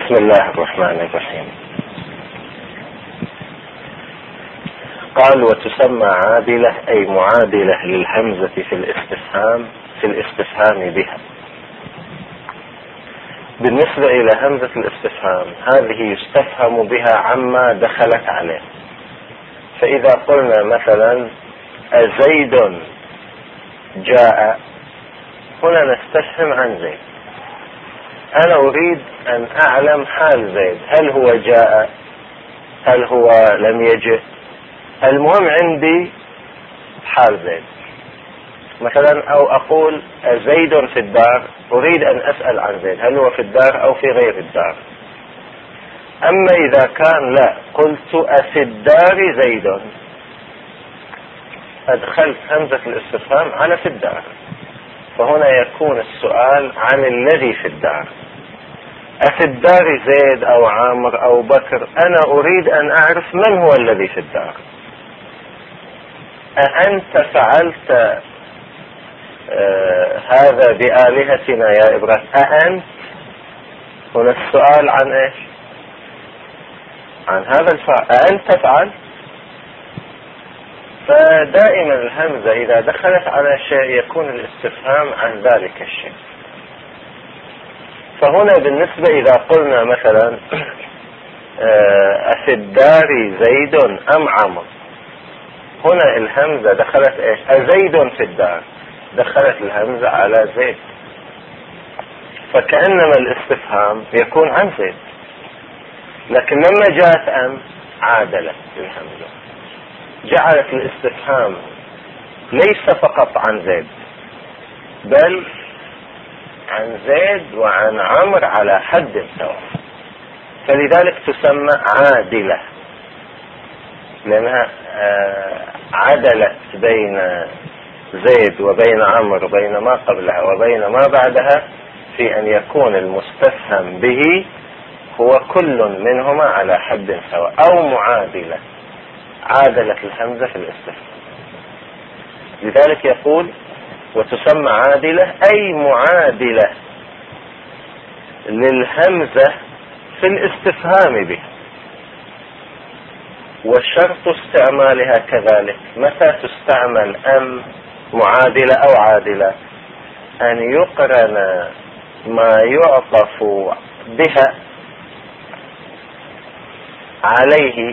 بسم الله الرحمن الرحيم. قال وتسمى عادلة أي معادلة للهمزة في الاستفهام بها. بالنسبة إلى همزة الاستفهام هذه يستفهم بها عما دخلت عليه. فإذا قلنا مثلا أزيد جاء، هنا نستفهم عن زيد. أنا أريد أن أعلم حال زيد، هل هو جاء، هل هو لم يجئ. المهم عندي حال زيد مثلا، أو أقول زيد في الدار، أريد أن أسأل عن زيد هل هو في الدار أو في غير الدار. أما إذا كان لا، قلت أفي الدار زيد، أدخلت همزة الاستفهام على في الدار، فهنا يكون السؤال عن الذي في الدار. أفي الدار زيد أو عامر أو بكر، أنا أريد أن أعرف من هو الذي في الدار. أأنت فعلت هذا بآلهتنا يا إبراهيم؟ أأنت، هنا السؤال عن إيش؟ عن هذا الفعل، أأنت فعلت. فدائما الهمزة إذا دخلت على شيء يكون الاستفهام عن ذلك الشيء. فهنا بالنسبة إذا قلنا مثلا أفي الدار زيد أم عمرو، هنا الهمزة دخلت إيش؟ أزيد في الدار، دخلت الهمزة على زيد، فكأنما الاستفهام يكون عن زيد. لكن لما جاءت أم عادلت الهمزة، جعلت الاستفهام ليس فقط عن زيد، بل عن زيد وعن عمرو على حد سواء. فلذلك تسمى عادلة، لأنها عدلت بين زيد وبين عمرو، بين ما قبلها وبين ما بعدها، في أن يكون المستفهم به هو كل منهما على حد سواء، أو معادلة، عادلت الهمزة في الاستفهام. لذلك يقول وتسمى عادلة أي معادلة للهمزة في الاستفهام به. والشرط استعمالها كذلك. متى تستعمل أم معادلة أو عادلة؟ أن يقرن ما يعطف بها عليه.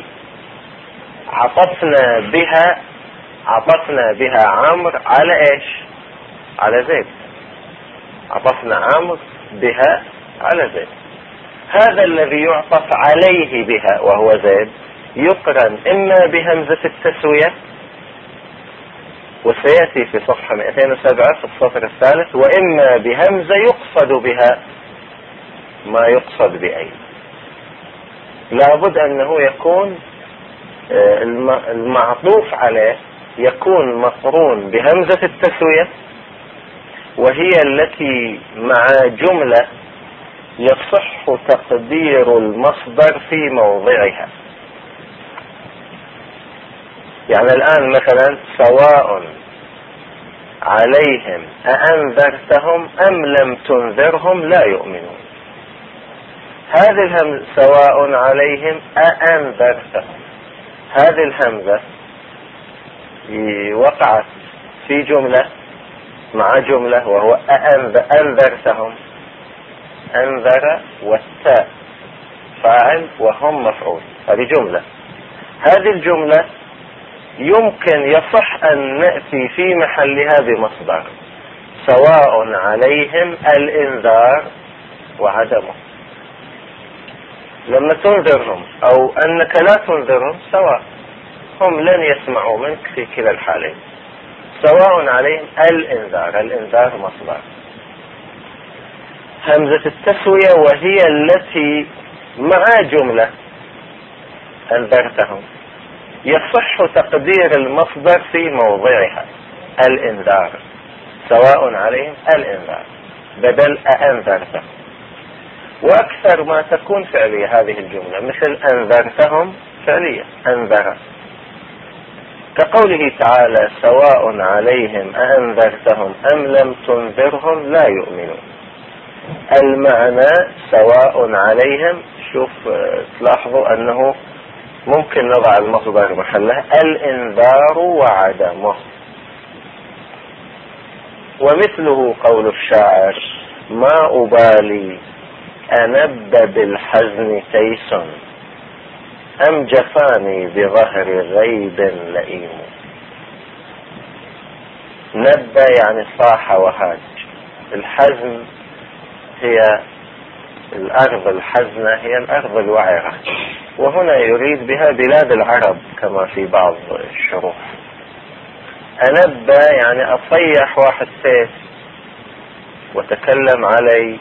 عطفنا بها عمرو على ايش؟ على زيد. عطفنا عمرو بها على زيد. هذا الذي يعطف عليه بها وهو زيد يقرن إما بهمزة التسوية، وسيأتي في صفحة 207 في السطر الثالث، وإما بهمزة يقصد بها ما يقصد بأي. لابد أنه يكون المعطوف عليه يكون مقرون بهمزة التسوية، وهي التي مع جملة يصح تقدير المصدر في موضعها. يعني الآن مثلا سواء عليهم أأنذرتهم أم لم تنذرهم لا يؤمنون. هذه الهمزة سواء عليهم أأنذرتهم، هذه الهمزة وقعت في جملة مع جملة، وهو أنذرتهم. أنذر والتاء فاعل وهم مفعول، هذه جملة. هذه الجملة يمكن يصح أن نأتي في محلها بمصدر سواء عليهم الإنذار وعدمه. لما تنذرهم أو أنك لا تنذرهم سواء، هم لن يسمعوا منك في كلا الحالين. سواء عليهم الإنذار، الإنذار مصدر. همزة التسوية وهي التي مع جملة أنذرتهم يصح تقدير المصدر في موضعها الإنذار، سواء عليهم الإنذار بدل أنذرتهم. وأكثر ما تكون فعلية هذه الجملة، مثل أنذرتهم فعلية أنذر، كقوله تعالى سواء عليهم أأنذرتهم أم لم تنذرهم لا يؤمنون. المعنى سواء عليهم. شوف تلاحظوا أنه ممكن نضع المصدر محله الإنذار وعدمه. ومثله قول الشاعر: ما أبالي أنب بالحزن تيس أم جفاني بظهر غيب لئيم. نب يعني صاح وهاج. الحزن هي الأرض الحزنة، هي الأرض الوعرة، وهنا يريد بها بلاد العرب كما في بعض الشروح. أنب يعني أصيح واحد سيف وتكلم علي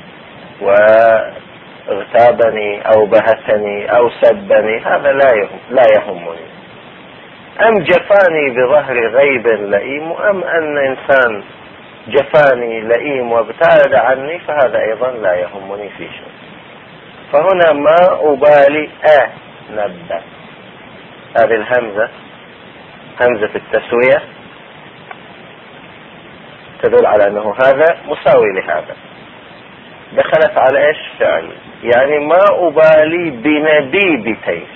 واغتابني أو بهتني أو سبني، هذا لا يهمني. أم جفاني بظهر غيب لئيم، أم أن إنسان جفاني لئيم وابتعد عني، فهذا أيضا لا يهمني في شيء. فهنا ما أبالي نبأ، هذه الهمزة همزة التسوية تدل على أنه هذا مساوي لهذا، دخلت على إيش؟ فعل. يعني ما أبالي بنديب تيس،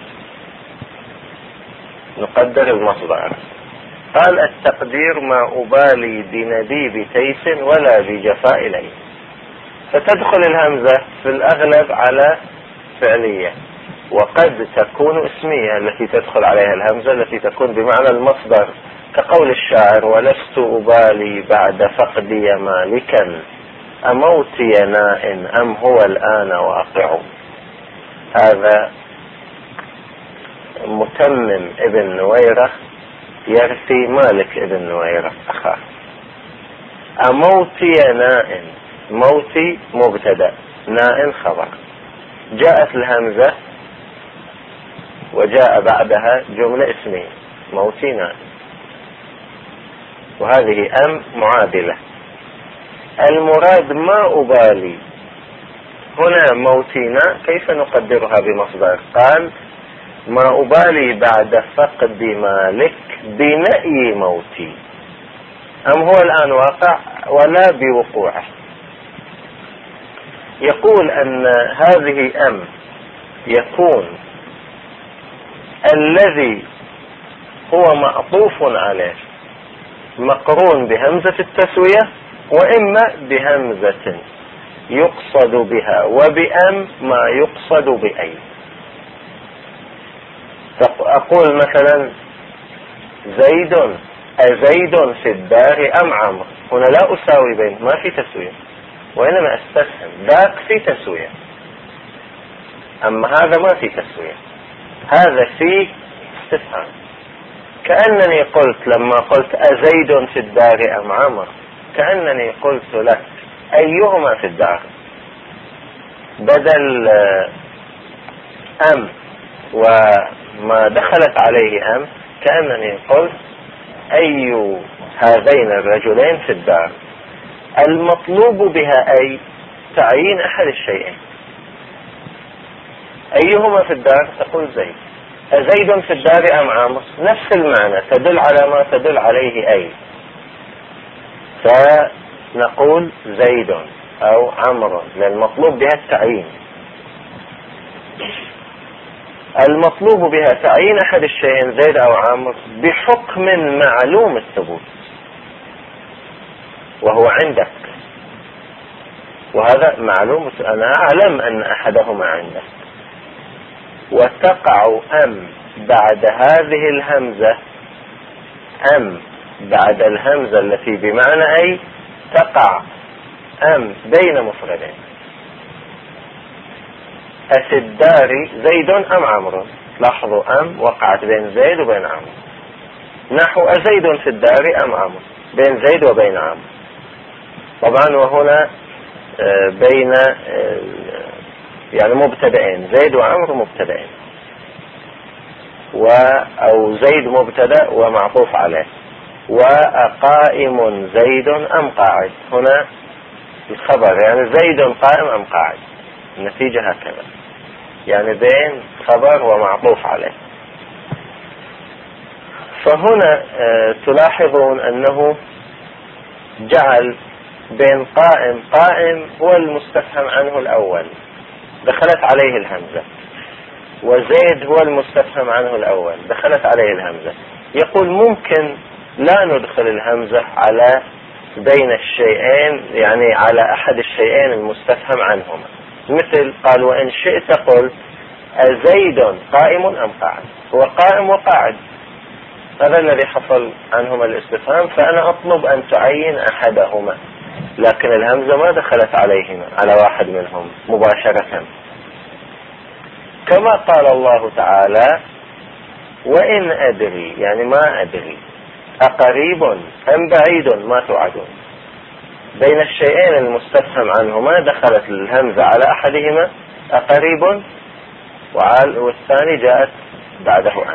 نقدر المصدر. قال التقدير ما أبالي بنديب تيس ولا بجفاء ليل، فتدخل الهمزة في الأغلب على فعلية، وقد تكون اسمية التي تدخل عليها الهمزة، التي تكون بمعنى المصدر، كقول الشاعر: ولست أبالي بعد فقدي مالكا أموتي ناء أم هو الآن واقع. هذا متمم ابن نويرة يرثي مالك ابن نويرة أخاه. أموتي ناء، موتي مبتدأ، ناء خبر، جاءت الهمزة وجاء بعدها جملة اسمية موتي ناء، وهذه أم معادلة. المراد ما أبالي هنا موتينا، كيف نقدرها بمصدر؟ قال ما أبالي بعد فقد مالك بنأي موتي، أم هو الآن واقع ولا بوقوعه. يقول أن هذه أم يكون الذي هو معطوف عليه مقرون بهمزة التسوية، وإما بهمزة يقصد بها، وبأم ما يقصد بأي. أقول مثلا زيد، أزيد في الدار أم عمرو، هنا لا أساوي بين، ما في تسوية، وإنما أستفهم. ذاك في تسوية، أما هذا ما في تسوية، هذا في استفهام. كأنني قلت لما قلت أزيد في الدار أم عمرو، كأنني قلت لك أيهما في الدار، بدل أم وما دخلت عليه أم، كأنني قلت أي هذين الرجلين في الدار. المطلوب بها أي تعيين أحد الشيئين. أيهما في الدار؟ تقول زيد. أزيد في الدار أم عمرو؟ نفس المعنى، تدل على ما تدل عليه أي، فنقول زيد أو عمرو، لأن المطلوب بها التعيين. المطلوب بها تعيين أحد الشيئين زيد أو عمرو بحكم معلوم الثبوت، وهو عندك، وهذا معلوم، أنا أعلم أن أحدهما عندك. وتقع أم بعد هذه الهمزة، أم بعد الهمزة التي بمعنى أي، تقع أم بين مفردين. أفي الدار زيد أم عمرو، لاحظوا أم وقعت بين زيد وبين عمرو، نحو أزيد في الدار أم عمرو، بين زيد وبين عمرو. طبعا وهنا بين يعني مبتدئين، زيد وعمرو مبتدئين، أو زيد مبتدأ ومعطوف عليه. وقائم زيد أم قاعد، هنا الخبر يعني زيد قائم أم قاعد، النتيجة هكذا، يعني بين خبر ومعطوف عليه. فهنا تلاحظون أنه جعل بين قائم. قائم هو المستفهم عنه الأول، دخلت عليه الهمزة، وزيد هو المستفهم عنه الأول، دخلت عليه الهمزة. يقول ممكن لا ندخل الهمزة على بين الشيئين، يعني على أحد الشيئين المستفهم عنهما. مثل قال وإن شئت قل أزيد قائم أم قاعد، هو قائم وقاعد، هذا الذي حصل عنهما الاستفهام، فأنا أطلب أن تعين أحدهما، لكن الهمزة ما دخلت عليهما على واحد منهم مباشرة. كما قال الله تعالى وإن أدري، يعني ما أدري أقريب أم بعيد ما توعدون، بين الشيئين المستفهم عنهما دخلت الهمزة على أحدهما أقريب، والثاني جاءت بعده عنه.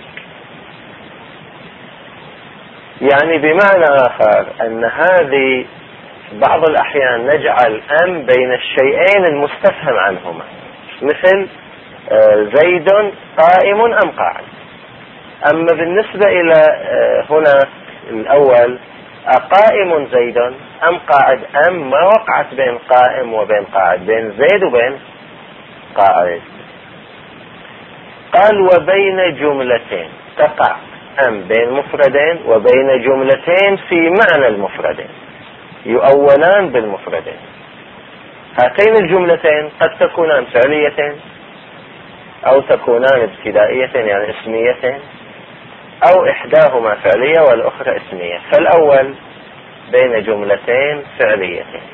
يعني بمعنى آخر أن هذه بعض الأحيان نجعل أم بين الشيئين المستفهم عنهما، مثل زيد قائم أم قاعد. أما بالنسبة إلى هنا الأول أقائم زيد أم قاعد، أم ما وقعت بين قائم وبين قاعد، بين زيد وبين قاعد. قال وبين جملتين، تقع أم بين مفردين وبين جملتين في معنى المفردين، يؤولان بالمفردين. هاتين الجملتين قد تكونان فعليتين أو تكونان ابتدائيتين يعني اسميتين، أو إحداهما فعلية والأخرى اسمية. فالأول بين جملتين فعليتين،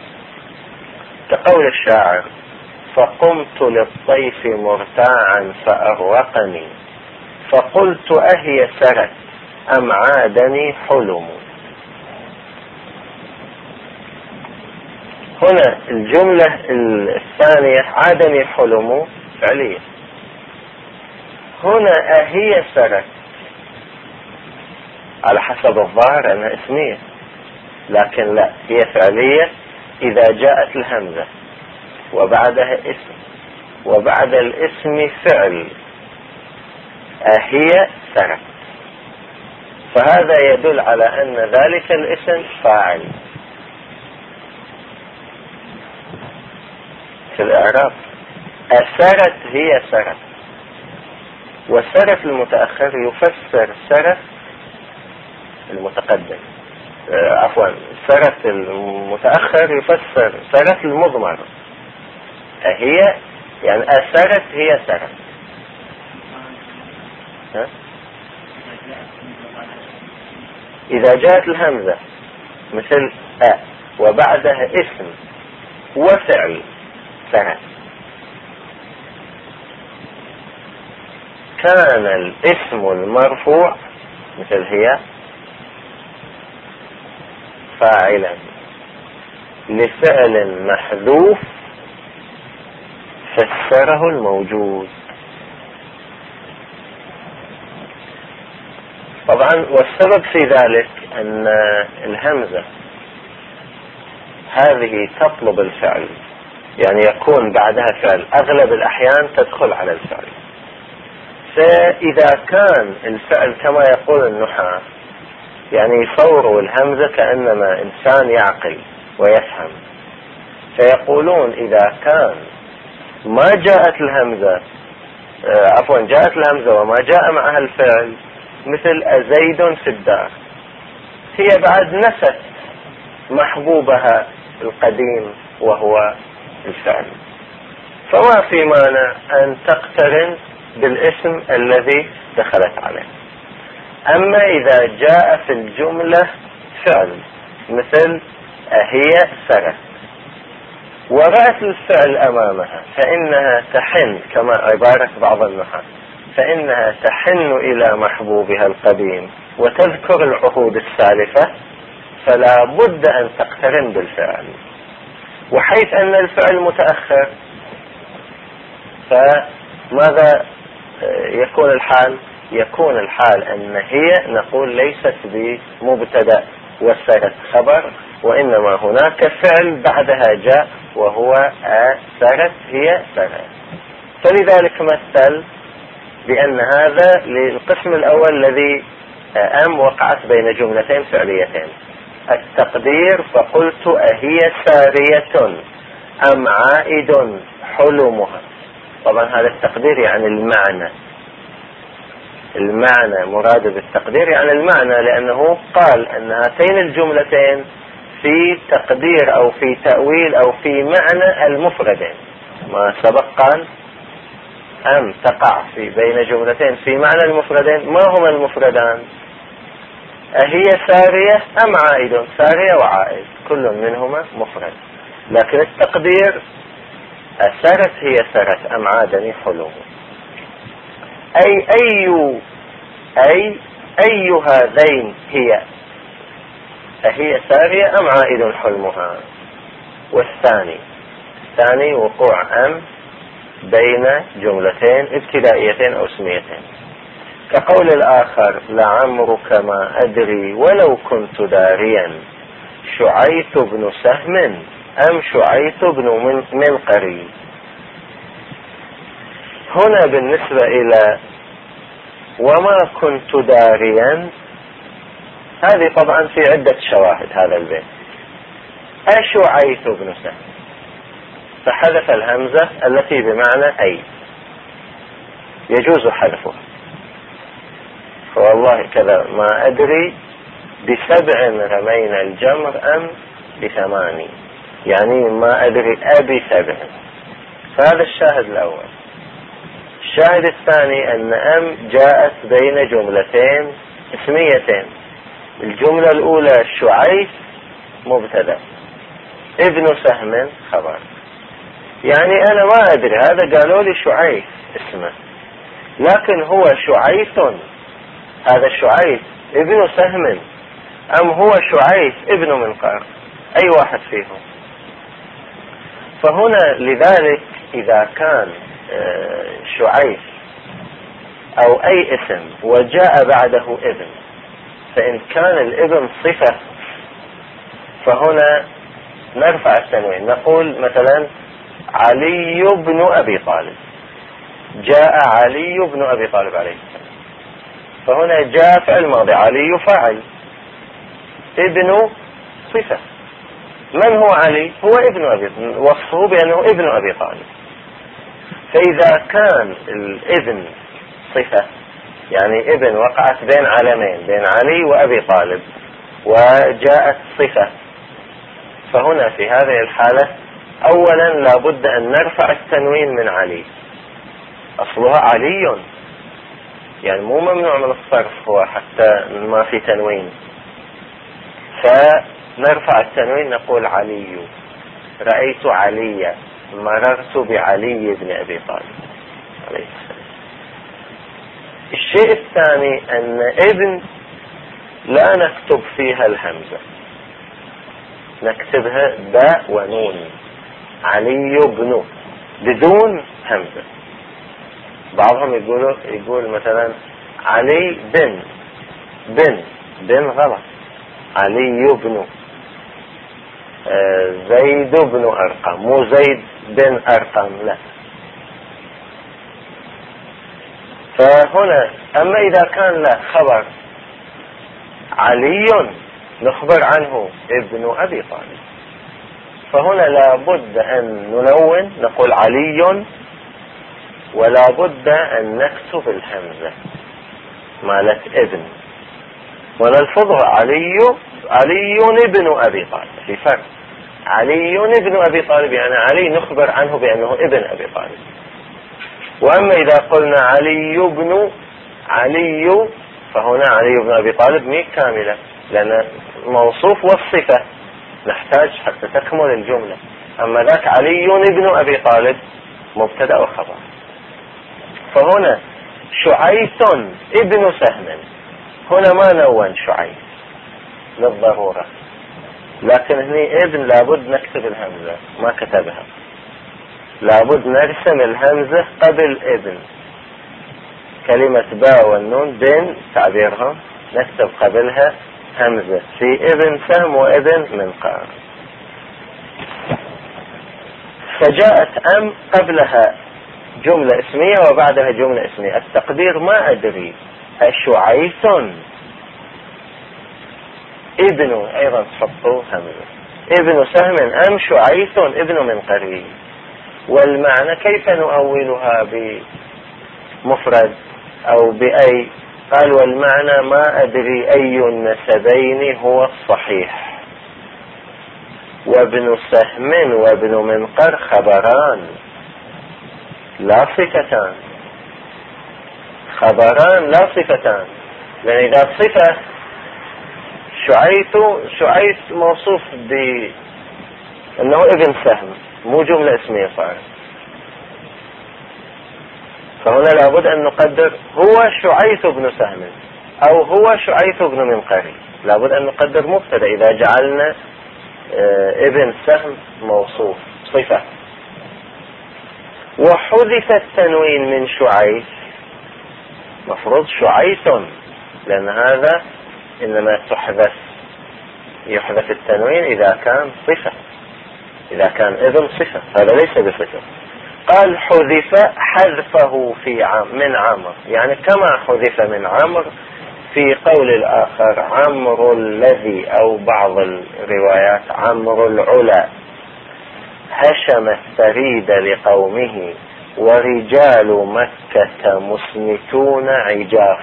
كقول الشاعر فقمت للطيف مرتاعا فأغرقني فقلت أهي سرت أم عادني حلم. هنا الجملة الثانية عادني حلم فعلية، هنا أهي سرت على حسب الظاهر أنها اسمية، لكن لا، هي فعلية إذا جاءت الهمزة وبعدها اسم وبعد الاسم فعل، أهي سرت، فهذا يدل على أن ذلك الاسم فاعل. في الإعراب أسرت هي سرت، وسرت المتأخر يفسر سرت المتقدم، عفوا سرت المتأخر يفسر سرت المضمر. هي يعني أسرت هي سرت. إذا جاءت الهمزة مثل وبعدها اسم وفعل سرت، كان الاسم المرفوع مثل هي فاعلا لفعل محذوف فسره الموجود. طبعا والسبب في ذلك أن الهمزة هذه تطلب الفعل، يعني يكون بعدها فعل، أغلب الأحيان تدخل على الفعل. فإذا كان الفعل كما يقول النحاة يعني يصوروا الهمزة كأنما إنسان يعقل ويفهم، فيقولون إذا كان ما جاءت الهمزة جاءت الهمزة وما جاء معها الفعل، مثل أزيد في الدار، هي بعد نست محبوبها القديم وهو الفعل، فما في مانع أن تقترن بالاسم الذي دخلت عليه. أما إذا جاء في الجملة فعل مثل هي سرت ورأت الفعل أمامها، فإنها تحن كما عبارة بعض النحاة، فإنها تحن إلى محبوبها القديم وتذكر العهود السالفة، فلا بد أن تقترن بالفعل. وحيث أن الفعل متأخر فماذا يكون الحال؟ يكون الحال أن هي نقول ليست بمبتدأ وسرت خبر، وإنما هناك فعل بعدها جاء وهو سرت هي سرت. فلذلك مثل بأن هذا للقسم الأول الذي وقعت بين جملتين فعليتين. التقدير فقلت أهي سارية أم عائد حلمها. طبعا هذا التقدير يعني المعنى مراد بالتقدير يعني المعنى، لأنه قال أن هاتين الجملتين في تقدير أو في تأويل أو في معنى المفردين. ما سبق قال أم تقع في بين جملتين في معنى المفردين. ما هما المفردان؟ أهي سارية أم عائد؟ سارية وعائد كل منهما مفرد، لكن التقدير أسرت هي سرت أم عادني حلوه. أي هذين هي؟ أهي سارية أم عائد حلمها؟ والثاني وقوع أم بين جملتين ابتدائيتين أو اسميتين، كقول الآخر لعمرك ما أدري ولو كنت داريا شعيت بن سهم أم شعيت بن منقري. هنا بالنسبة إلى وما كنت داريا، هذه طبعا في عدة شواهد هذا البيت. أشعيت بن سهم، فحذف الهمزة التي بمعنى أي، يجوز حذفها. فوالله كذا ما أدري ب7 رمينا الجمر أم ب8، يعني ما أدري أبي 7. فهذا الشاهد الأول. الشاهد الثاني أن أم جاءت بين جملتين اسميتين. الجملة الأولى شعيث مبتدأ، ابن سهم خبر، يعني أنا ما أدري، هذا قالوا لي شعيث اسمه، لكن هو شعيث، هذا شعيث ابن سهم أم هو شعيث ابن منقار؟ أي واحد فيهم؟ فهنا لذلك إذا كان شعيث أو أي اسم وجاء بعده ابن، فإن كان الابن صفة فهنا نرفع التنوين، نقول مثلا علي بن أبي طالب، جاء علي بن أبي طالب عليه السلام، فهنا جاء فعل ماضي، علي فاعل، ابن صفة. من هو علي؟ هو ابن أبي، وصفه بأنه ابن أبي طالب. فإذا كان الابن صفة، يعني ابن وقعت بين علمين، بين علي وأبي طالب، وجاءت صفة، فهنا في هذه الحالة أولا لابد أن نرفع التنوين من علي، أصلها علي، يعني مو ممنوع من الصرف هو حتى ما في تنوين، فنرفع التنوين نقول علي، رأيت علي، مررت بعلي بن أبي طالب عليه السلام. الشيء الثاني أن ابن لا نكتب فيها الهمزة، نكتبها باء ونون، علي بن بدون همزة. بعضهم يقول مثلا علي بن غلط، علي بن، زيد بن أرقم، مو زيد بن أرقم، لا. فهنا أما إذا كان له خبر علي نخبر عنه ابن أبي طالب، فهنا لابد أن ننون نقول علي، ولا بد أن نكتب الهمزة مالت ابن، ونلفظها علي ابن أبي طالب. في فرق، علي ابن أبي طالب يعني علي نخبر عنه بأنه ابن أبي طالب، وأما إذا قلنا علي فهنا علي بن أبي طالب مي كاملة، لأن موصوف والصفة نحتاج حتى تكمل الجملة. أما ذاك علي ابن أبي طالب مبتدأ وخبر. فهنا شعيث ابن سهم، هنا ما نون شعيث للضرورة، لكن هني ابن لابد نكتب الهمزة، ما كتبها، لابد نرسم الهمزة قبل ابن. كلمة باء والنون بين تعبيرها نكتب قبلها همزة في ابن سهم وابن منقار. فجاءت أم قبلها جملة اسمية وبعدها جملة اسمية. التقدير ما أدري أشعيث ابن أيضا تحطوا همزة، ابن سهم أم شعيث ابن منقري. والمعنى كيف نؤولها بمفرد أو بأي؟ قال والمعنى ما أدري أي النسبين هو الصحيح، وابن سهم وابن منقر خبران لا صفتان، خبران لا صفتان. لأن إذا صفة شعيث موصوف بأنه ابن سهم مو جملة اسمية صار، فهنا لابد أن نقدر هو شعيث بن سهم أو هو شعيث بن منقري، لابد أن نقدر مبتدأ إذا جعلنا ابن سهم موصوف صفة. وحذف التنوين من شعيث، مفروض شعيث، لأن هذا إنما يحذف التنوين إذا كان صفة، إذا كان ابن صفة، هذا ليس بصفة. قال حذف حذفه من عمرو، يعني كما حذف من عمرو في قول الآخر عمرو الذي، أو بعض الروايات عمرو العلا هشم الثريد لقومه ورجال مكة مسنتون عجاف.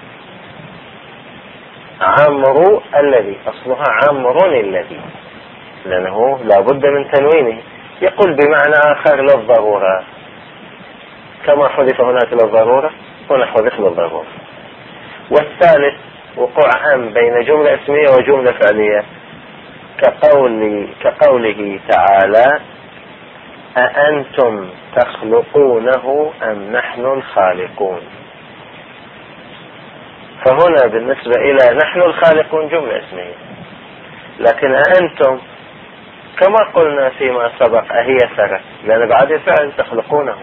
عمرو الذي أصلها عمرو الذي، لأنه لا بد من تنوينه، يقول بمعنى آخر للضرورة، كما حذف هناك للضرورة هنا حذف للضرورة. والثالث وقوع أم بين جملة اسمية وجملة فعلية، كقوله تعالى أأنتم تخلقونه أم نحن الخالقون. فهنا بالنسبة إلى نحن الخالقون جملة اسمية، لكن أأنتم كما قلنا فيما سبق أهي سرت، لأن بعد الفعل تخلقونه،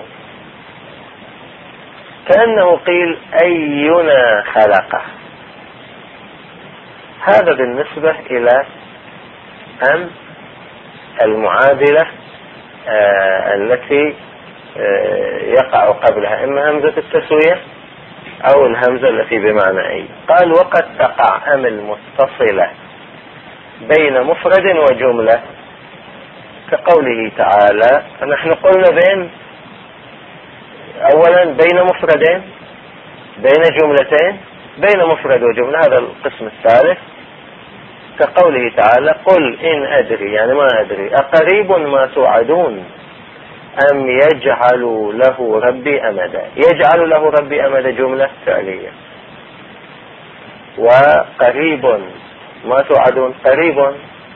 كأنه قيل أينا خلقه. هذا بالنسبة إلى أم المعادلة التي يقع قبلها إما همزة التسوية أو الهمزة التي بمعنى أي. قال وقد تقع أم المتصلة بين مفرد وجملة، كقوله تعالى نحن قلنا أولا بين مفردين، بين جملتين، بين مفرد وجملة، هذا القسم الثالث. كقوله تعالى قل إن أدري، يعني ما أدري، أقريب ما توعدون أم يجعل له ربي أمدا. يجعل له ربي أمدا جملة فعلية، وقريب ما توعدون قريب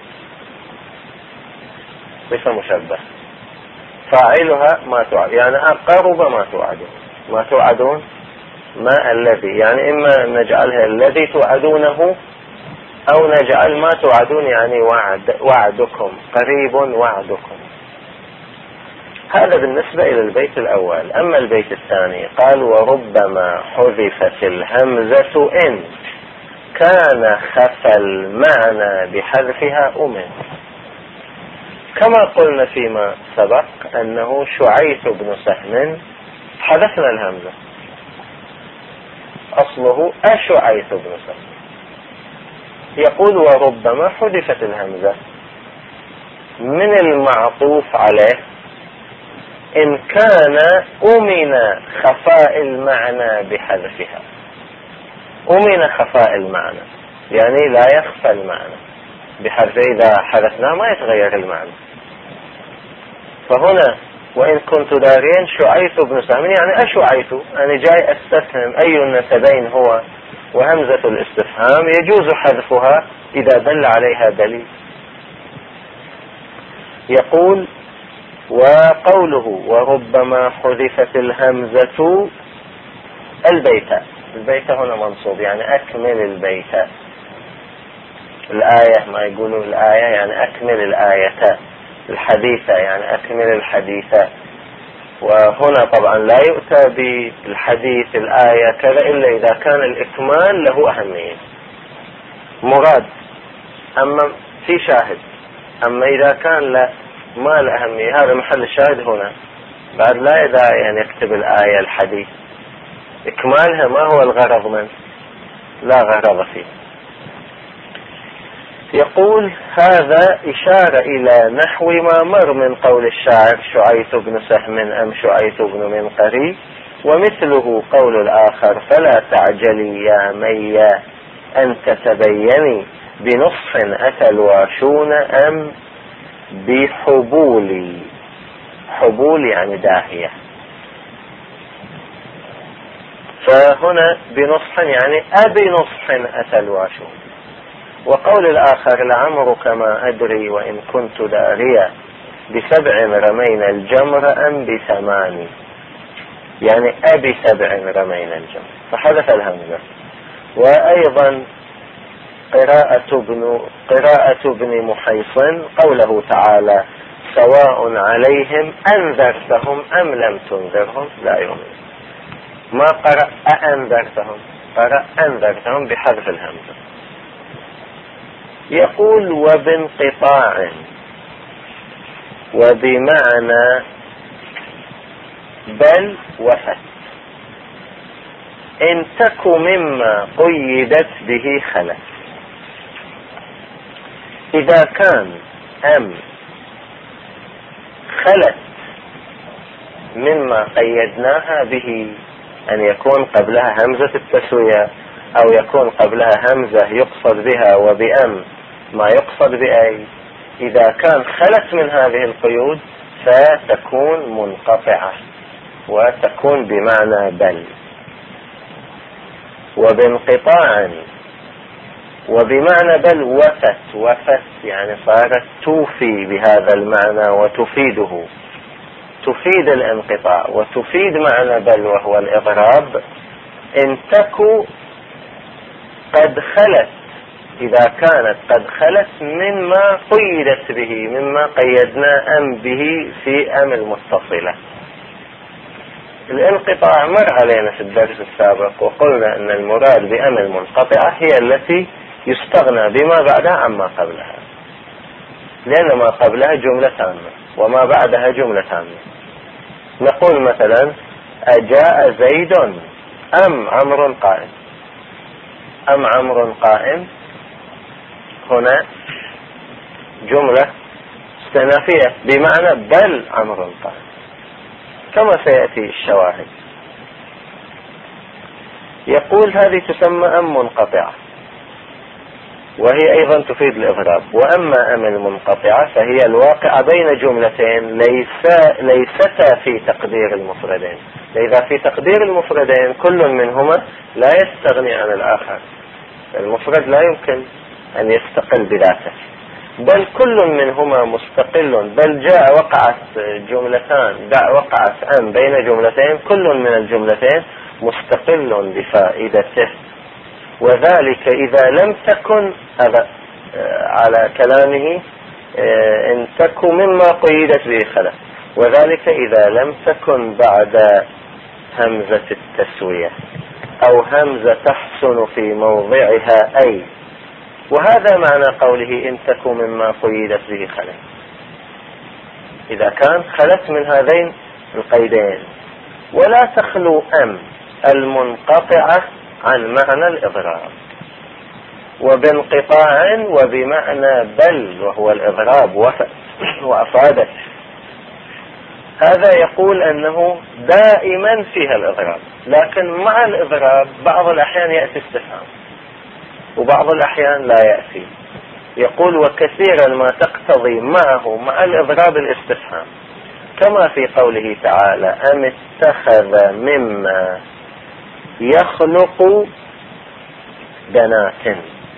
صفة مشبه، فاعلها ما توعد، يعني أقرب ما توعدون. ما توعدون ما الذي، يعني إما نجعلها الذي توعدونه أو نجعل ما توعدون يعني وعدكم قريب وعدكم. هذا بالنسبة إلى البيت الأول. أما البيت الثاني قال وربما حذفت الهمزة إن كان خفى المعنى بحذفها أمن. كما قلنا فيما سبق أنه شعيث بن سهم حذفنا الهمزة، أصله أشعيث بن سهم. يقول وربما حذفت الهمزة من المعطوف عليه إن كان أمن خفاء المعنى بحذفها. أمن خفاء المعنى يعني لا يخفى المعنى بحذف، إذا حذفناه ما يتغير المعنى. فهنا وإن كنت داريا شعيث بن سهم يعني أشعيث، أنا جاي أستفهم أي النسبين هو، وهمزة الاستفهام يجوز حذفها إذا دل عليها دليل. يقول وقوله وربما حذفت الهمزة البيت هنا منصوب يعني أكمل البيت. الآية ما يقولوا الآية يعني أكمل الآية، الحديثة يعني أكمل الحديثة. وهنا طبعا لا يؤتى بالحديث الآية كذا إلا إذا كان الإكمال له أهمية مراد، أما في شاهد. أما إذا كان ما له أهمية، هذا محل الشاهد هنا، بعد لا يدعي أن يكتب الآية الحديث، إكمالها ما هو الغرض منه، لا غرض فيه. يقول هذا إشارة إلى نحو ما مر من قول الشاعر شعيث بن سهم أم شعيث بن منقري، ومثله قول الآخر فلا تعجلي يا مي أن تتبيني بنصح أتى الواشون أم بحبولي. حبول يعني داهية، فهنا بنصح يعني أبي نصح أتى الواشون. وقول الآخر لعمرك ما أدري وإن كنت داريا ب7 رمينا الجمر أم ب8، يعني أبي 7 رمينا الجمر، فحذف الهمزة. وأيضا قراءة ابن محيصن قوله تعالى سواء عليهم أنذرتهم أم لم تنذرهم لا يؤمنون، ما قرأ أنذرتهم، قرأ أنذرتهم بحذف الهمزة. يقول وبانقطاع وبمعنى بل وفت إن تك مما قيدت به خلت. إذا كان أم خلت مما قيدناها به، أن يكون قبلها همزة التسوية أو يكون قبلها همزة يقصد بها وبأم ما يقصد بأي، إذا كان خلت من هذه القيود فتكون منقطعة وتكون بمعنى بل. وبانقطاع وبمعنى بل وفت يعني صارت توفي بهذا المعنى وتفيده، تفيد الانقطاع وتفيد معنى بل وهو الإضراب. إن تكو قد خلت، إذا كانت قد خلت مما قيدت به، مما قيدنا أم به في أم المتصلة. الانقطاع مر علينا في الدرس السابق وقلنا أن المراد بأم المنقطعة هي التي يستغنى بما بعدها عما قبلها، لأن ما قبلها جملة تامة وما بعدها جملة تامة. نقول مثلا أجاء زيد أم عمرو قائم، أم عمرو قائم هنا جملة استئنافية بمعنى بل عمرو قائم، كما سيأتي الشواهد. يقول هذه تسمى أم منقطعة، وهي أيضا تفيد الإضراب. وأما أم المنقطعة فهي الواقعة بين جملتين ليستا في تقدير المفردين. إذا في تقدير المفردين كل منهما لا يستغني عن الآخر، المفرد لا يمكن أن يستقل بذاته، بل كل منهما مستقل، بل جاء وقعت جملتان، وقعت أم بين جملتين، كل من الجملتين مستقل بفائدته. وذلك إذا لم تكن على كلامه إن تكن مما قيدت به خلت، وذلك إذا لم تكن بعد همزة التسوية أو همزة تحسن في موضعها أي. وهذا معنى قوله إن تكن مما قيدت به خلت، إذا كان خلت من هذين القيدين. ولا تخلو أم المنقطعة عن معنى الإضراب، وبانقطاع وبمعنى بل وهو الإضراب وأفادت. هذا يقول أنه دائما فيها الإضراب، لكن مع الإضراب بعض الأحيان يأتي استفهام وبعض الأحيان لا يأتي. يقول وكثيرا ما تقتضي معه مع الإضراب الاستفهام، كما في قوله تعالى أم اتخذ مما يخلق بنات.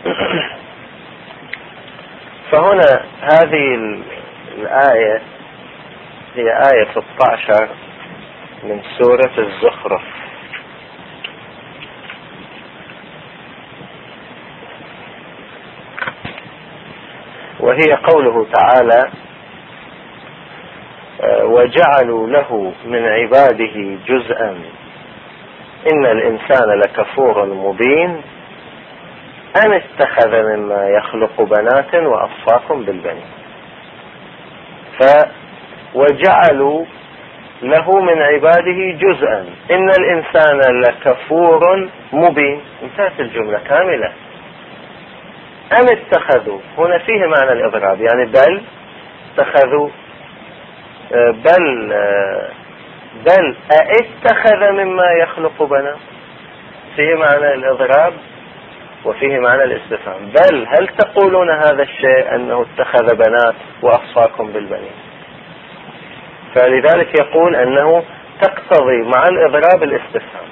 فهنا هذه الآية هي آية 16 من سورة الزخرف، وهي قوله تعالى وجعلوا له من عباده جزءا إن الإنسان لكفور مبين أن اتخذ مما يخلق بنات وأصفاكم بالبنين. وجعلوا له من عباده جزءا إن الإنسان لكفور مبين، انتهت الجملة كاملة. أم اتخذوا، هنا فيه معنى الإضراب، يعني بل اتخذوا، بل أاتخذ مما يخلق بنات، فيه معنى الإضراب وفيه معنى الاستفهام. بل هل تقولون هذا الشيء أنه اتخذ بنات وأخصاكم بالبنين؟ فلذلك يقول أنه تقتضي مع الإضراب الاستفهام،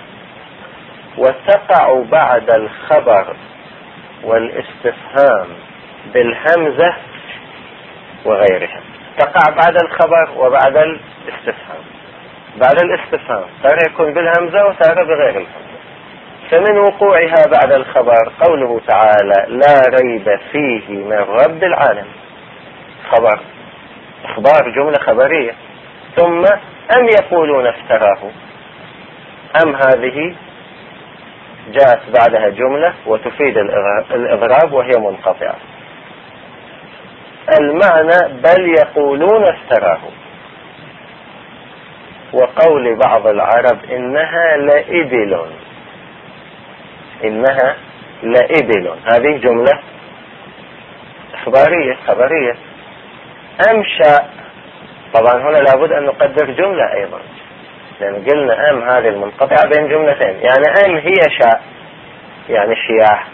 وتقع بعد الخبر والاستفهام بالهمزة وغيرها. تقع بعد الخبر وبعد الاستفهام. بعد الاستفهام تارة يكون بالهمزة وتارة بغير الهمزة. فمن وقوعها بعد الخبر قوله تعالى لا ريب فيه من رب العالم، خبر، اخبار، جملة خبرية. ثم أم يقولون افتراه، أم هذه جاءت بعدها جملة وتفيد الإضراب وهي منقطعة. المعنى بل يقولون افتراه. وقول بعض العرب إنها لإبل، إنها لإبل، هذه جملة إخبارية خبرية. أم شاء، طبعا هنا لابد أن نقدر جملة أيضا، لأن قلنا أم هذه المنقطعة بين جملتين، يعني أم هي شاء يعني شياح.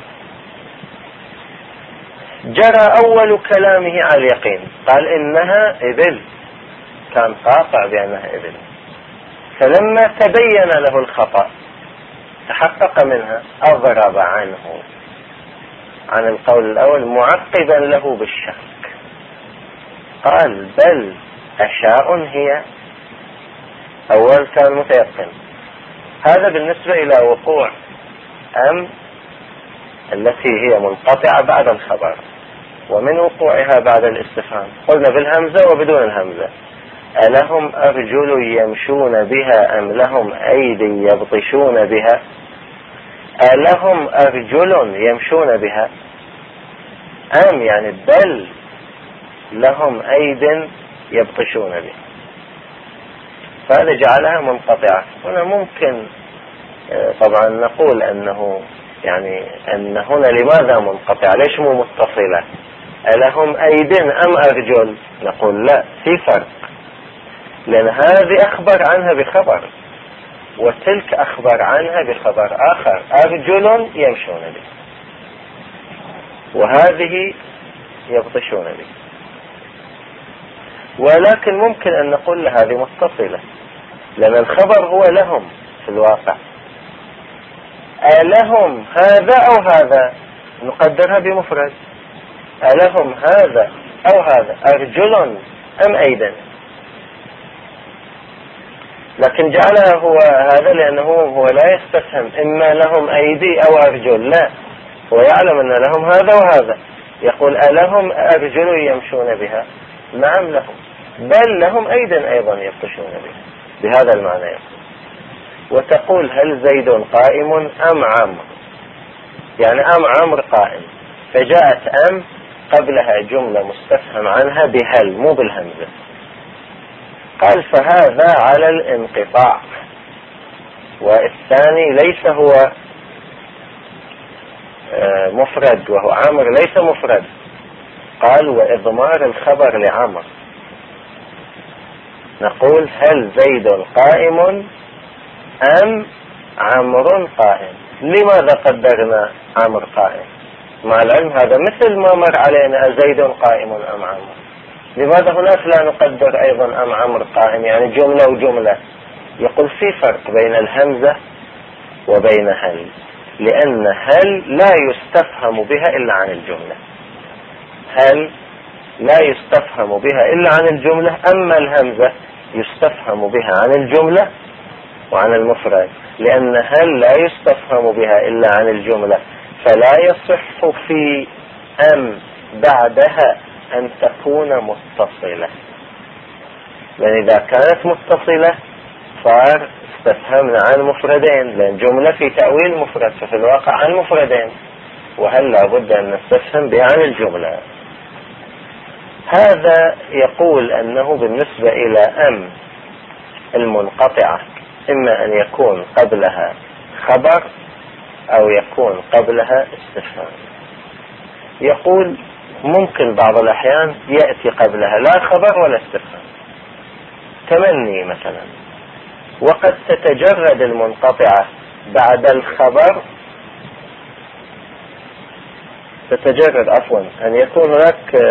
جرى أول كلامه على اليقين، قال إنها إبل، كان قاطع بأنها إبل، فلما تبين له الخطأ تحقق منها أضرب عنه عن القول الأول معقبا له بالشك، قال بل أشاء هي، أول كان متيقن. هذا بالنسبة إلى وقوع أم التي هي منقطعة بعد الخبر. ومن وقوعها بعد الاستفهام قلنا بالهمزة وبدون الهمزة. ألهم أرجل يمشون بها أم لهم أيدي يبطشون بها؟ ألهم أرجل يمشون بها، أم يعني بل لهم أيد يبطشون بها، فهذا جعلها منقطعة. هنا ممكن طبعا نقول أنه يعني أن هنا لماذا منقطعة، ليش مو متصلة؟ ألهم أيد أم أرجل؟ نقول لا، في فرق، لأن هذه أخبر عنها بخبر وتلك أخبر عنها بخبر آخر، أرجل يمشون به وهذه يبطشون به. ولكن ممكن أن نقول هذه متصلة، لأن الخبر هو لهم في الواقع. ألهم هذا أو هذا، نقدرها بمفرد، ألهم هذا أو هذا، أرجل أم أيدا. لكن جعلها هو هذا لأنه هو لا يستفهم إما لهم أيدي أو أرجل، لا، هو يعلم أن لهم هذا وهذا، يقول ألهم أرجل يمشون بها؟ نعم لهم، بل لهم أيدا أيضا يبطشون بها، بهذا المعنى يقول. وتقول هل زيد قائم أم عمرو، يعني أم عمرو قائم، فجاءت أم قبلها جملة مستفهم عنها بهل مو بالهمزة. قال فهذا على الانقطاع، والثاني ليس هو مفرد وهو عمرو ليس مفرد. قال وإضمار الخبر لعمرو، نقول هل زيد قائم أم عمرو قائم. لماذا قدرنا عمرو قائم مع العلم هذا مثل ما مر علينا زيد قائم أم عمرو؟ لماذا هناك لا نقدر أيضا أم عمرو قائم، يعني جملة وجملة؟ يقول في فرق بين الهمزة وبين هل، لأن هل لا يستفهم بها إلا عن الجملة، هل لا يستفهم بها إلا عن الجملة، أما الهمزة يستفهم بها عن الجملة وعن المفرد. لأن هل لا يستفهم بها إلا عن الجملة، فلا يصح في أم بعدها أن تكون متصلة، لأن إذا كانت متصلة صار استفهمنا عن مفردين، لأن جملة في تأويل مفرد، ففي الواقع عن مفردين، وهل لابد أن نستفهم بها عن الجملة. هذا يقول أنه بالنسبة إلى أم المنقطعة إما أن يكون قبلها خبر أو يكون قبلها استفهام. يقول ممكن بعض الأحيان يأتي قبلها لا خبر ولا استفهام، تمني مثلا، وقد تتجرد المنقطعة بعد الخبر، تتجرد أن يكون هناك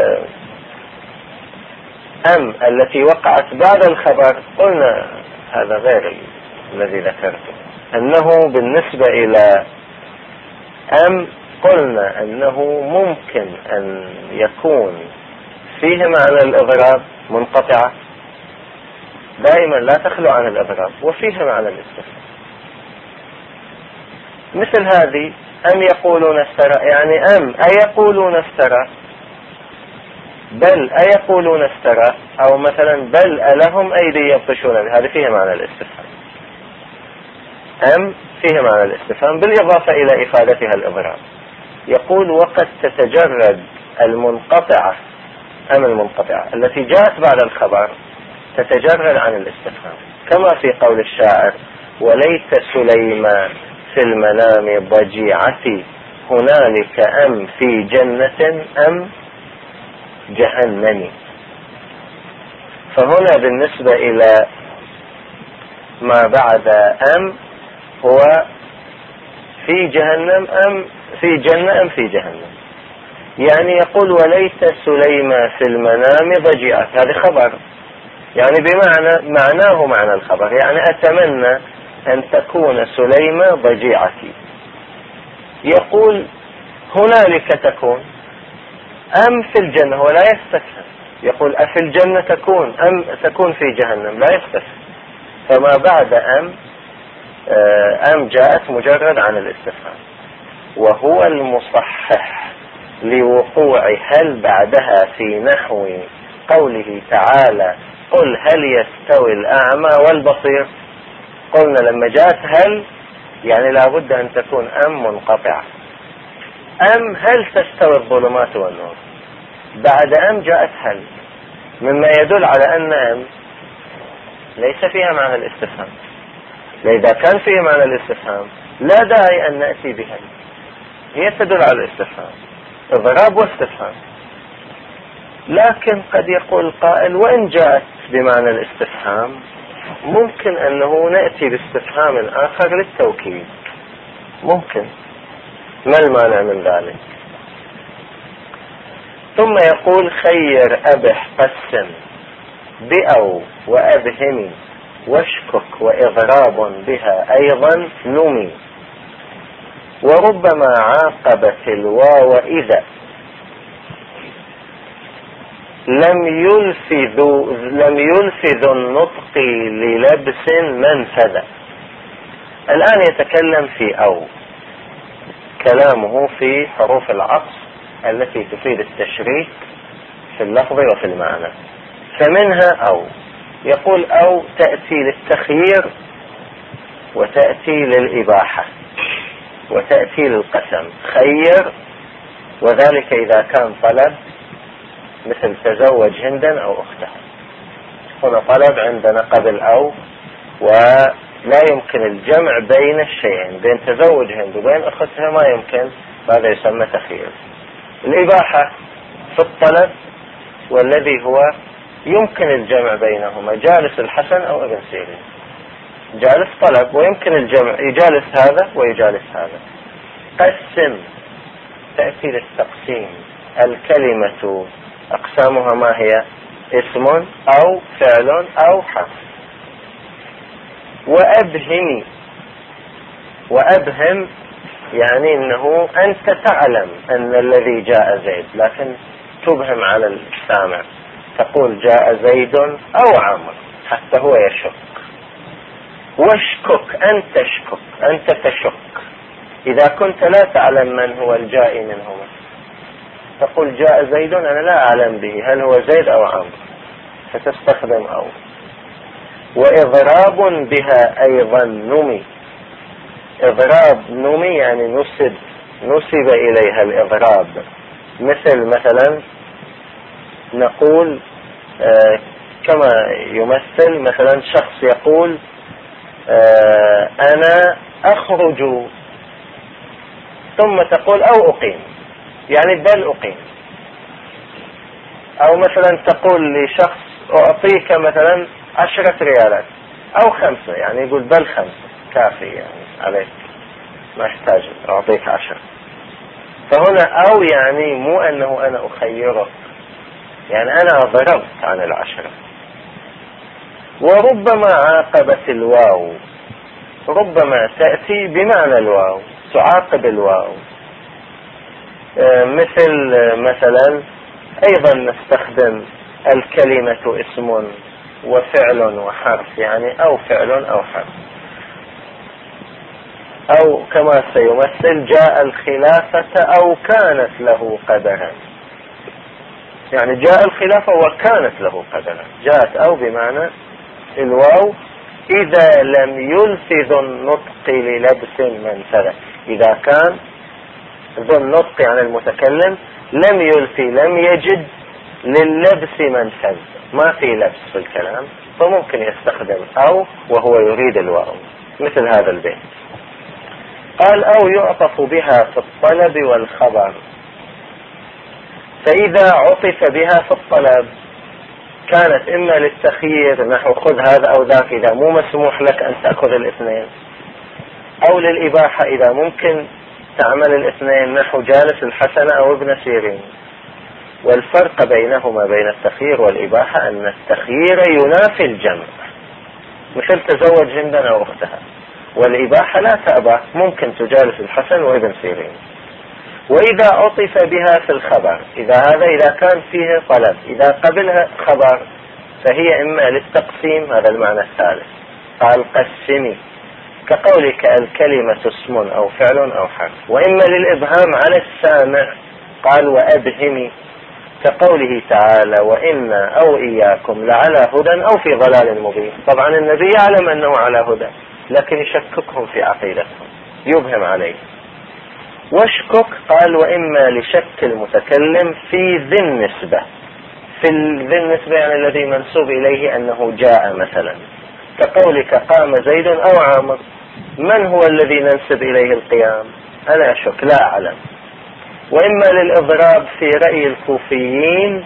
أم التي وقعت بعد الخبر. قلنا هذا غير الذي ذكرته، أنه بالنسبة إلى أم قلنا أنه ممكن أن يكون فيه معنى الإضراب منقطعة دائما لا تخلو عن الإضراب، وفيها معنى الاستفهام. مثل هذه أم يقولون افترى، يعني أم أيقولون افترى، بل أيقولون افترى، أو مثلا بل ألهم أيدي يبطشون بها، هذه فيها معنى الاستفهام. أم فيها معنى الاستفهام بالإضافة إلى إفادتها الإضراب. يقول وقد تتجرد المنقطعة، أم المنقطعة التي جاءت بعد الخبر تتجرد عن الاستفهام، كما في قول الشاعر وليت سليمان في المنام ضجيعتي هنالك أم في جنة أم جهنم. فهنا بالنسبة إلى ما بعد أم هو في جهنم أم في جنة أم في جهنم، يعني يقول وليت سليمان في المنام ضجيعتي، هذا خبر، يعني بمعنى معناه معنى الخبر، يعني أتمنى أن تكون سليمة ضجيعتي. يقول هنالك تكون أم في الجنة، ولا يستفهم، يقول أفي الجنة تكون أم تكون في جهنم، لا يستفهم. فما بعد أم جاءت مجرد عن الاستفهام، وهو المصحح لوقوع هل بعدها في نحو قوله تعالى قل هل يستوي الأعمى والبصير. قلنا لما جاءت هل يعني لابد أن تكون أم منقطعة. أم هل تستوي الظلمات والنور، بعد أم جاءت هل، مما يدل على أن أم ليس فيها معنى الاستفهام. لذا كان فيها معنى الاستفهام لا داعي أن نأتي بهل، هي تدل على الاستفهام، إضراب واستفهام. لكن قد يقول قائل وإن جاءت بمعنى الاستفهام ممكن أنه نأتي باستفهام آخر للتوكيد، ممكن، ما المانع من ذلك؟ ثم يقول خير أبح قسم بأو وأبهمي واشكك وإضراب بها أيضا نمي، وربما عاقبت الواو إذا لم يلفظ النطق للبس منفذ. الآن يتكلم في أو، كلامه في حروف العطف التي تفيد التشريك في اللفظ وفي المعنى. فمنها أو، يقول أو تأتي للتخيير وتأتي للإباحة وتأتي للقسم. خير وذلك إذا كان طلب، مثل تزوج هندا أو أختها، هنا طلب عندنا قبل أو، ولا يمكن الجمع بين الشيئين، بين تزوج هند وبين أختها ما يمكن، هذا يسمى تخيير. الإباحة في الطلب والذي هو يمكن الجمع بينهما، جالس الحسن أو ابن سيرين، جالس طلب ويمكن الجمع، يجالس هذا ويجالس هذا. قسم تأتي للتقسيم، الكلمة أقسامها ما هي؟ اسم أو فعل أو حرف. وأبهمي، وأبهم يعني أنه أنت تعلم أن الذي جاء زيد، لكن تبهم على السامع، تقول جاء زيد أو عمرو حتى هو يشك. واشكك، أنت تشكك، أنت تشك إذا كنت لا تعلم من هو الجائي منهما، تقول جاء زيد أنا لا أعلم به هل هو زيد أو عمرو، فتستخدم أو. وإضراب بها أيضا نمي، إضراب نمي يعني نسب إليها الإضراب. مثلا نقول كما يمثل مثلا شخص يقول أنا أخرج، ثم تقول أو أقيم، يعني بل أقيم. أو مثلا تقول لشخص أعطيك مثلا 10 ريالات أو 5، يعني يقول بل 5 كافي يعني عليك، ما يحتاج أعطيك 10. فهنا أو يعني مو أنه أنا أخيرك، يعني أنا ضربت عن 10. وربما عاقبت الواو، ربما تأتي بمعنى الواو تعاقب الواو، مثلا أيضا نستخدم الكلمة اسم وفعل وحرف، يعني أو فعل أو حرف. أو كما سيمثل جاء الخلافة أو كانت له قدرا، يعني جاء الخلافة وكانت له قدرا، جاءت أو بمعنى الواو إذا لم يلف ذو النطق للبس منفذة. إذا كان ذو النطق يعني المتكلم لم يلف، لم يجد لللبس منفذ، ما في لبس في الكلام، فممكن يستخدم أو وهو يريد الواو، مثل هذا البيت. قال أو يعطف بها في الطلب والخبر. فإذا عطف بها في الطلب كانت إما للتخيير، نحو خذ هذا أو ذاك إذا مو مسموح لك أن تأخذ الاثنين، أو للإباحة إذا ممكن تعمل الاثنين، نحو جالس الحسن أو ابن سيرين. والفرق بينهما بين التخيير والإباحة أن التخيير ينافي الجمع، مثل تزوج هندا أو أختها، والإباحة لا تأبى، ممكن تجالس الحسن وابن سيرين. وإذا عطف بها في الخبر، إذا كان فيه طلب، إذا قبلها خبر فهي إما للتقسيم، هذا المعنى الثالث، قال قسمي، كقولك الكلمة اسم أو فعل أو حرف. وإما للإبهام على السامع، قال وأبهمي، كقوله تعالى وإنا أو إياكم لعلى هدى أو في ضلال مبين. طبعا النبي يعلم أنه على هدى، لكن يشككهم في عقيدتهم، يبهم عليه. واشكك قال وإما لشك المتكلم في ذي النسبة، في ذي النسبة يعني الذي منسوب إليه أنه جاء مثلا، كقولك قام زيد أو عامر، من هو الذي ننسب إليه القيام؟ أنا أشك لا أعلم. وإما للإضراب في رأي الكوفيين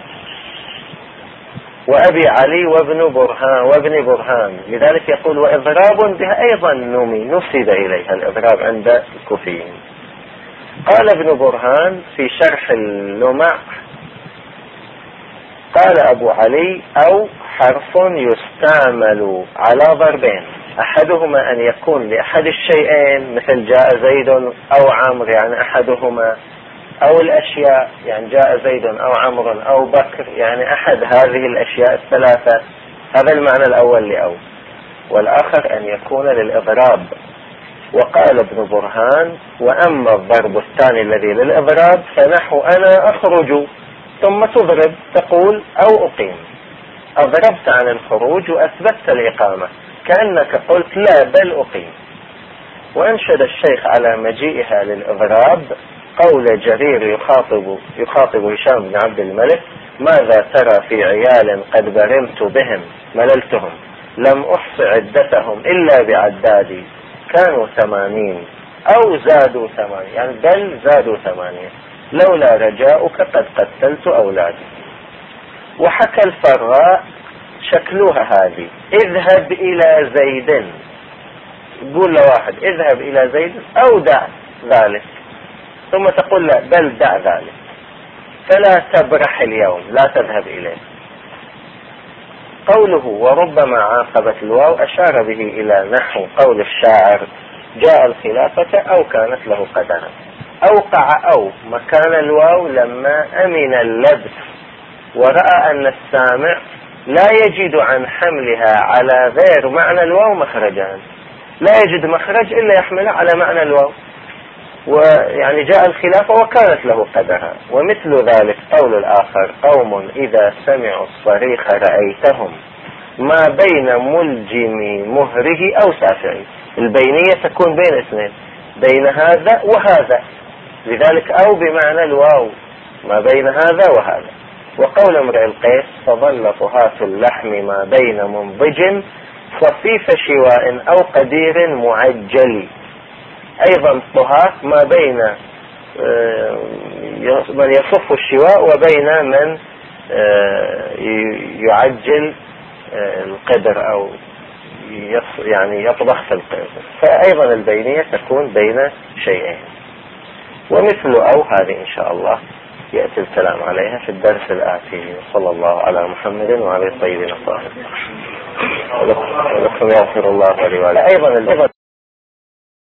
وأبي علي وابن برهان، لذلك يقول وإضراب بها أيضا نسب إليها الإضراب عند الكوفيين. قال ابن برهان في شرح اللمع، قال أبو علي أو حرف يستعمل على ضربين، أحدهما أن يكون لأحد الشيئين، مثل جاء زيد أو عمرو يعني أحدهما، أو الأشياء يعني جاء زيد أو عمرو أو بكر يعني أحد هذه الأشياء الثلاثة، هذا المعنى الأول لأو. والآخر أن يكون للإضراب. وقال ابن برهان وأما الضرب الثاني الذي للإضراب فنحو أنا أخرج ثم تضرب، تقول أو أقيم، أضربت عن الخروج وأثبتت الإقامة، كأنك قلت لا بل أقيم. وأنشد الشيخ على مجيئها للإضراب قول جرير يخاطب هشام بن عبد الملك ماذا ترى في عيال قد برمت بهم مللتهم لم أحص عدتهم إلا بعدادي كانوا 80 أو زادوا 8، يعني بل زادوا 8 لولا رجاؤك قد قتلت أولادي. وحكى الفراء شكلها هذه اذهب إلى زيد، قول لواحد اذهب إلى زيد أو دع ذلك، ثم تقول لا بل دع ذلك، فلا تبرح اليوم لا تذهب إليه. قوله وربما عاقبت الواو أشار به إلى نحو قول الشاعر جاء الخلافة أو كانت له قدرا. أوقع أو مكان الواو لما أمن اللبس ورأى أن السامع لا يجد عن حملها على غير معنى الواو مخرجان، لا يجد مخرج إلا يحمله على معنى الواو، ويعني جاء الخلافة وكانت له قدرها. ومثل ذلك قول الآخر قوم إذا سمعوا الصريخ رأيتهم ما بين ملجم مهره أو سافعه، البينية تكون بين اثنين، بين هذا وهذا، لذلك أو بمعنى الواو ما بين هذا وهذا. وقول امرئ القيس فظل طهاة اللحم ما بين منضج صفيف شواء أو قدير معجل، أيضا طهاة ما بين من يصف الشواء وبين من يعجل القدر أو يعني يطبخ في القدر. فأيضا البينية تكون بين شيئين. ومثل أو هذه إن شاء الله يأتي الكلام عليها في الدرس الآتي. صلى الله على محمد وعلى الطيبين الطاهرين. ولكم يغفر الله ولي ولكم. أيضا